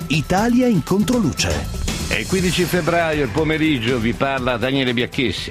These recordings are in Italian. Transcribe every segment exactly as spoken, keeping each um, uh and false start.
Italia in controluce. È il quindici febbraio, il pomeriggio, vi parla Daniele Biacchessi.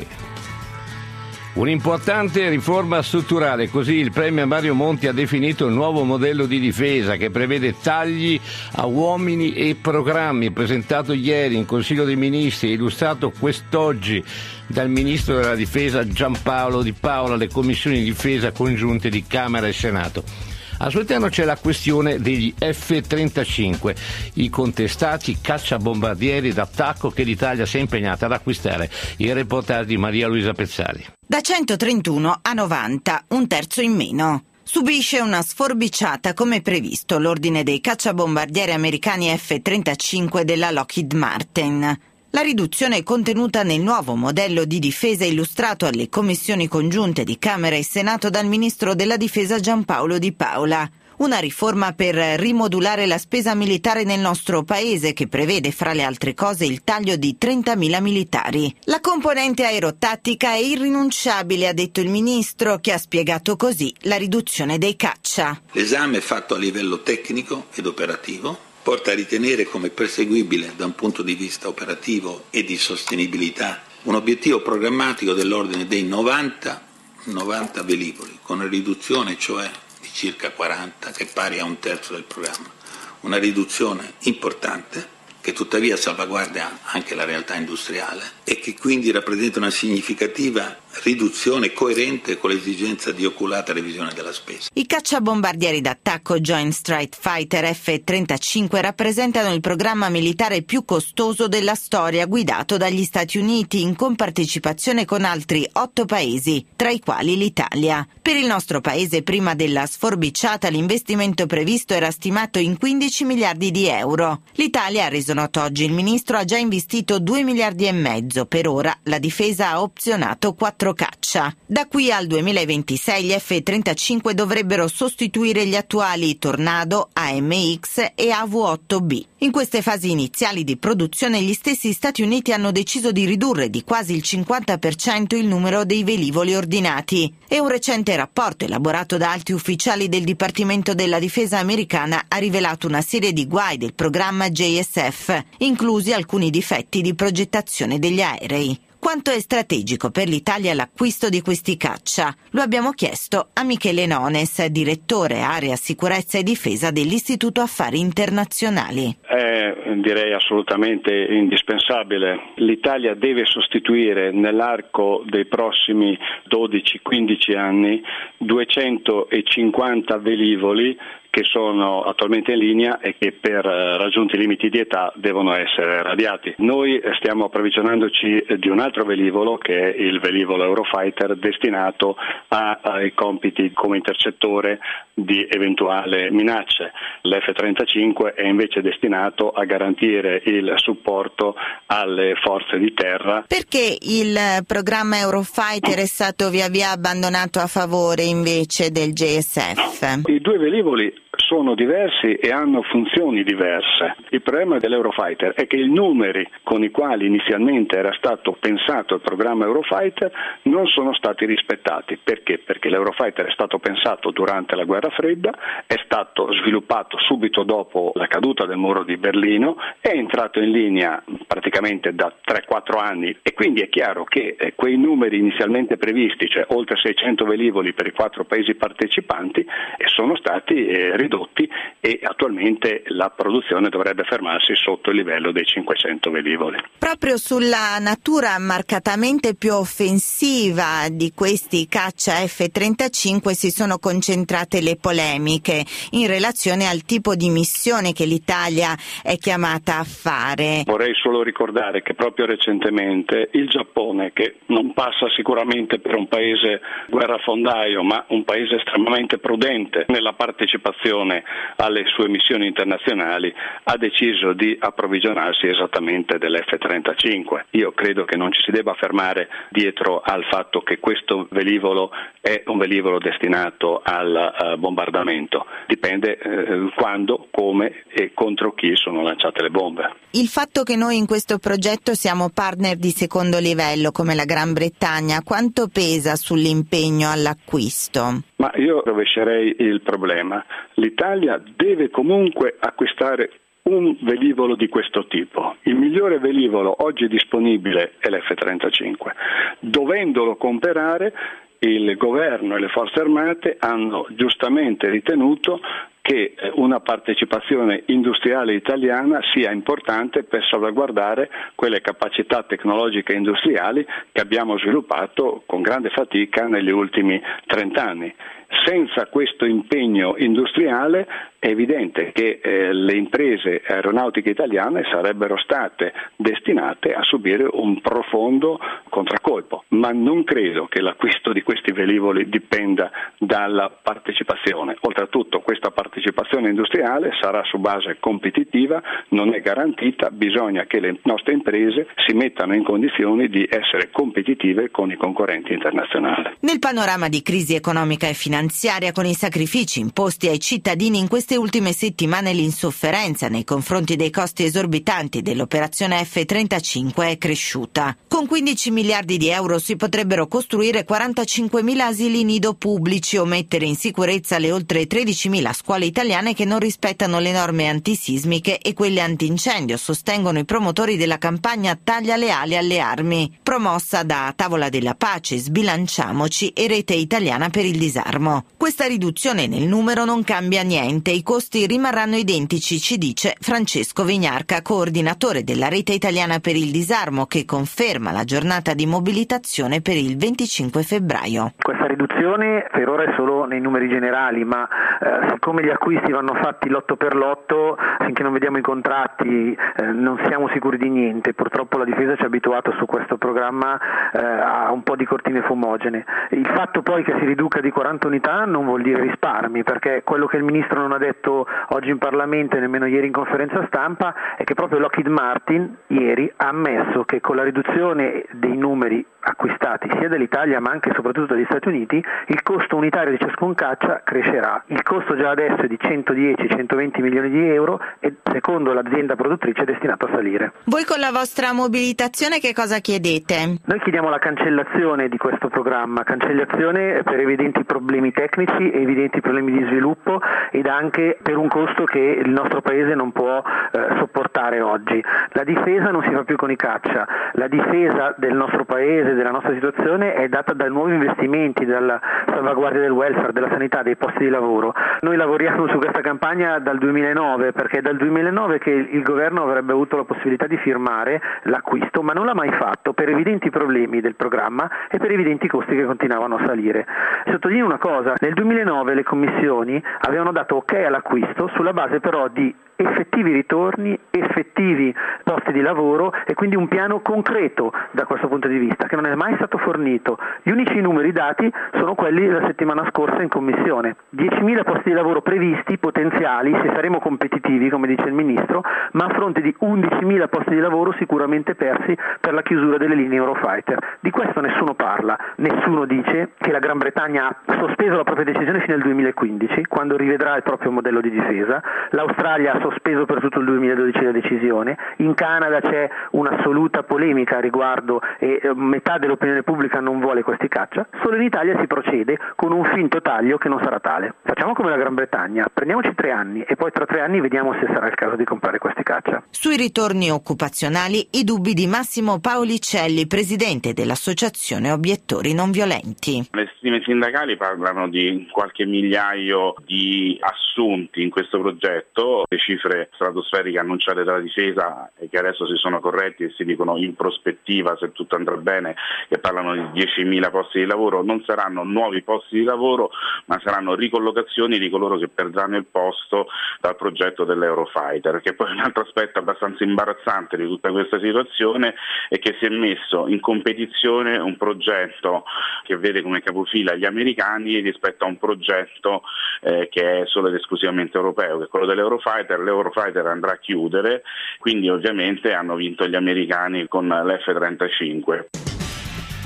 Un'importante riforma strutturale, così il Premier Mario Monti ha definito il nuovo modello di difesa che prevede tagli a uomini e programmi, presentato ieri in Consiglio dei Ministri e illustrato quest'oggi dal Ministro della Difesa Giampaolo Di Paola alle commissioni di difesa congiunte di Camera e Senato. Al suo interno c'è la questione degli F trentacinque, i contestati cacciabombardieri d'attacco che l'Italia si è impegnata ad acquistare. Il reportage di Maria Luisa Pezzari. Da centotrentuno a novanta, un terzo in meno. Subisce una sforbiciata come previsto l'ordine dei cacciabombardieri americani F trentacinque della Lockheed Martin. La riduzione è contenuta nel nuovo modello di difesa illustrato alle commissioni congiunte di Camera e Senato dal Ministro della Difesa Giampaolo Di Paola. Una riforma per rimodulare la spesa militare nel nostro paese che prevede, fra le altre cose, il taglio di trentamila militari. La componente aerotattica è irrinunciabile, ha detto il Ministro, che ha spiegato così la riduzione dei caccia. L'esame fatto a livello tecnico ed operativo porta a ritenere come perseguibile da un punto di vista operativo e di sostenibilità un obiettivo programmatico dell'ordine dei novanta, novanta velivoli, con una riduzione cioè di circa quaranta, che è pari a un terzo del programma. Una riduzione importante che tuttavia salvaguarda anche la realtà industriale e che quindi rappresenta una significativa riduzione coerente con l'esigenza di oculata revisione della spesa. I cacciabombardieri d'attacco Joint Strike Fighter F trentacinque rappresentano il programma militare più costoso della storia, guidato dagli Stati Uniti in compartecipazione con altri otto paesi, tra i quali l'Italia. Per il nostro paese, prima della sforbiciata, l'investimento previsto era stimato in quindici miliardi di euro. L'Italia, ha reso noto oggi il Ministro, ha già investito due miliardi e mezzo. Per ora la difesa ha opzionato quattro caccia. Da qui al duemilaventisei gli F trentacinque dovrebbero sostituire gli attuali Tornado, A M X e A V otto B. In queste fasi iniziali di produzione gli stessi Stati Uniti hanno deciso di ridurre di quasi il cinquanta per cento il numero dei velivoli ordinati. E un recente rapporto elaborato da alti ufficiali del Dipartimento della Difesa americana ha rivelato una serie di guai del programma J S F, inclusi alcuni difetti di progettazione degli aerei. Quanto è strategico per l'Italia l'acquisto di questi caccia? Lo abbiamo chiesto a Michele Nones, direttore Area Sicurezza e Difesa dell'Istituto Affari Internazionali. È direi assolutamente indispensabile. L'Italia deve sostituire nell'arco dei prossimi dodici quindici anni duecentocinquanta velivoli che sono attualmente in linea e che per raggiunti i limiti di età devono essere radiati. Noi stiamo approvvigionandoci di un altro velivolo che è il velivolo Eurofighter destinato a, ai compiti come intercettore di eventuali minacce. L'F trentacinque è invece destinato a garantire il supporto alle forze di terra. Perché il programma Eurofighter è stato via via abbandonato a favore invece del J S F? I due velivoli sono diversi e hanno funzioni diverse. Il problema dell'Eurofighter è che i numeri con i quali inizialmente era stato pensato il programma Eurofighter non sono stati rispettati. Perché? Perché l'Eurofighter è stato pensato durante la guerra fredda, è stato sviluppato subito dopo la caduta del muro di Berlino, è entrato in linea praticamente da tre quattro anni e quindi è chiaro che eh, quei numeri inizialmente previsti, cioè oltre seicento velivoli per i quattro paesi partecipanti, eh, sono stati eh, ridotti e attualmente la produzione dovrebbe fermarsi sotto il livello dei cinquecento velivoli. Proprio sulla natura marcatamente più offensiva di questi caccia F trentacinque si sono concentrate le polemiche in relazione al tipo di missione che l'Italia è chiamata a fare. Vorrei solo ricordare che proprio recentemente il Giappone, che non passa sicuramente per un paese guerrafondaio ma un paese estremamente prudente nella partecipazione alle sue missioni internazionali, ha deciso di approvvigionarsi esattamente dell'F trentacinque. Io credo che non ci si debba fermare dietro al fatto che questo velivolo è un velivolo destinato al uh, bombardamento. Dipende uh, quando, come e contro chi sono lanciate le bombe. Il fatto che noi in questo progetto siamo partner di secondo livello come la Gran Bretagna, quanto pesa sull'impegno all'acquisto? Ma io rovescerei il problema. L'Italia deve comunque acquistare un velivolo di questo tipo. Il migliore velivolo oggi disponibile è l'F trentacinque. Dovendolo comprare, il governo e le forze armate hanno giustamente ritenuto che una partecipazione industriale italiana sia importante per salvaguardare quelle capacità tecnologiche e industriali che abbiamo sviluppato con grande fatica negli ultimi trent'anni. Senza questo impegno industriale è evidente che eh, le imprese aeronautiche italiane sarebbero state destinate a subire un profondo contraccolpo, ma non credo che l'acquisto di questi velivoli dipenda dalla partecipazione. Oltretutto questa partecipazione industriale sarà su base competitiva, non è garantita, bisogna che le nostre imprese si mettano in condizioni di essere competitive con i concorrenti internazionali. Nel panorama di crisi economica e finanziaria, con i sacrifici imposti ai cittadini in queste ultime settimane, l'insofferenza nei confronti dei costi esorbitanti dell'operazione F trentacinque è cresciuta. Con quindici miliardi di euro si potrebbero costruire quarantacinquemila asili nido pubblici o mettere in sicurezza le oltre tredicimila scuole italiane che non rispettano le norme antisismiche e quelle antincendio, sostengono i promotori della campagna Taglia le ali alle armi, promossa da Tavola della Pace, Sbilanciamoci e Rete Italiana per il Disarmo. Questa riduzione nel numero non cambia niente, i costi rimarranno identici, ci dice Francesco Vignarca, coordinatore della Rete Italiana per il Disarmo, che conferma la giornata di mobilitazione per il venticinque febbraio. Questa riduzione per ora è solo nei numeri generali, ma eh, siccome gli acquisti vanno fatti lotto per lotto, finché non vediamo i contratti eh, non siamo sicuri di niente. Purtroppo la difesa ci ha abituato su questo programma eh, a un po' di cortine fumogene. Il fatto poi che si riduca di quaranta unità non vuol dire risparmi, perché quello che il ministro non ha detto oggi in Parlamento e nemmeno ieri in conferenza stampa è che proprio Lockheed Martin ieri ha ammesso che con la riduzione dei numeri acquistati sia dall'Italia ma anche e soprattutto dagli Stati Uniti il costo unitario di ciascun caccia crescerà. Il costo già adesso è di centodieci centoventi milioni di euro e secondo l'azienda produttrice è destinato a salire. Voi con la vostra mobilitazione che cosa chiedete? Noi chiediamo la cancellazione di questo programma, cancellazione per evidenti problemi tecnici, evidenti problemi di sviluppo ed anche per un costo che il nostro paese non può eh, sopportare oggi. La difesa non si fa più con i caccia, la difesa del nostro paese, della nostra situazione è data da nuovi investimenti, dalla salvaguardia del welfare, della sanità, dei posti di lavoro. Noi lavoriamo su questa campagna dal duemilanove, perché è dal duemilanove che il governo avrebbe avuto la possibilità di firmare l'acquisto, ma non l'ha mai fatto per evidenti problemi del programma e per evidenti costi che continuavano a salire. Sottolineo una cosa, nel duemilanove le commissioni avevano dato ok all'acquisto sulla base però di effettivi ritorni, effettivi posti di lavoro e quindi un piano concreto da questo punto di vista che non è mai stato fornito. Gli unici numeri dati sono quelli della settimana scorsa in commissione. diecimila posti di lavoro previsti, potenziali, se saremo competitivi come dice il Ministro, ma a fronte di undicimila posti di lavoro sicuramente persi per la chiusura delle linee Eurofighter. Di questo nessuno parla, nessuno dice che la Gran Bretagna ha sospeso la propria decisione fino al duemilaquindici, quando rivedrà il proprio modello di difesa. L'Australia ha sospeso per tutto il duemiladodici la decisione, in Canada c'è un'assoluta polemica a riguardo e metà dell'opinione pubblica non vuole questi caccia, solo in Italia si procede con un finto taglio che non sarà tale. Facciamo come la Gran Bretagna, prendiamoci tre anni e poi tra tre anni vediamo se sarà il caso di comprare questi caccia. Sui ritorni occupazionali i dubbi di Massimo Paolicelli, presidente dell'associazione Obiettori Non Violenti. Le stime sindacali parlano di qualche migliaio di assunti in questo progetto, le cifre stratosferiche annunciate dalla difesa e che adesso si sono corretti e si dicono in prospettiva, se tutto andrà bene, che parlano di diecimila posti di lavoro, non saranno nuovi posti di lavoro ma saranno ricollocazioni di coloro che perderanno il posto dal progetto dell'Eurofighter, che poi un altro aspetto abbastanza imbarazzante di tutta questa situazione è che si è messo in competizione un progetto che vede come capofila gli americani rispetto a un progetto eh, che è solo ed esclusivamente europeo, che è quello dell'Eurofighter. L'Eurofighter andrà a chiudere, quindi ovviamente hanno vinto gli americani con l'F trentacinque.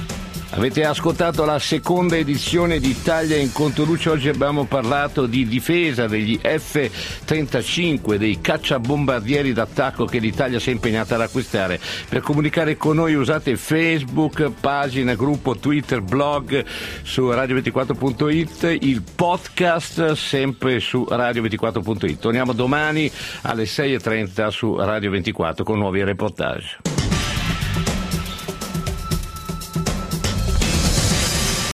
Avete ascoltato la seconda edizione di Italia in Controluce. Oggi abbiamo parlato di difesa degli F trentacinque, dei cacciabombardieri d'attacco che l'Italia si è impegnata ad acquistare. Per comunicare con noi usate Facebook, pagina, gruppo, Twitter, blog su radio ventiquattro punto it, il podcast sempre su radio ventiquattro punto it. Torniamo domani alle sei e trenta su Radio ventiquattro con nuovi reportage.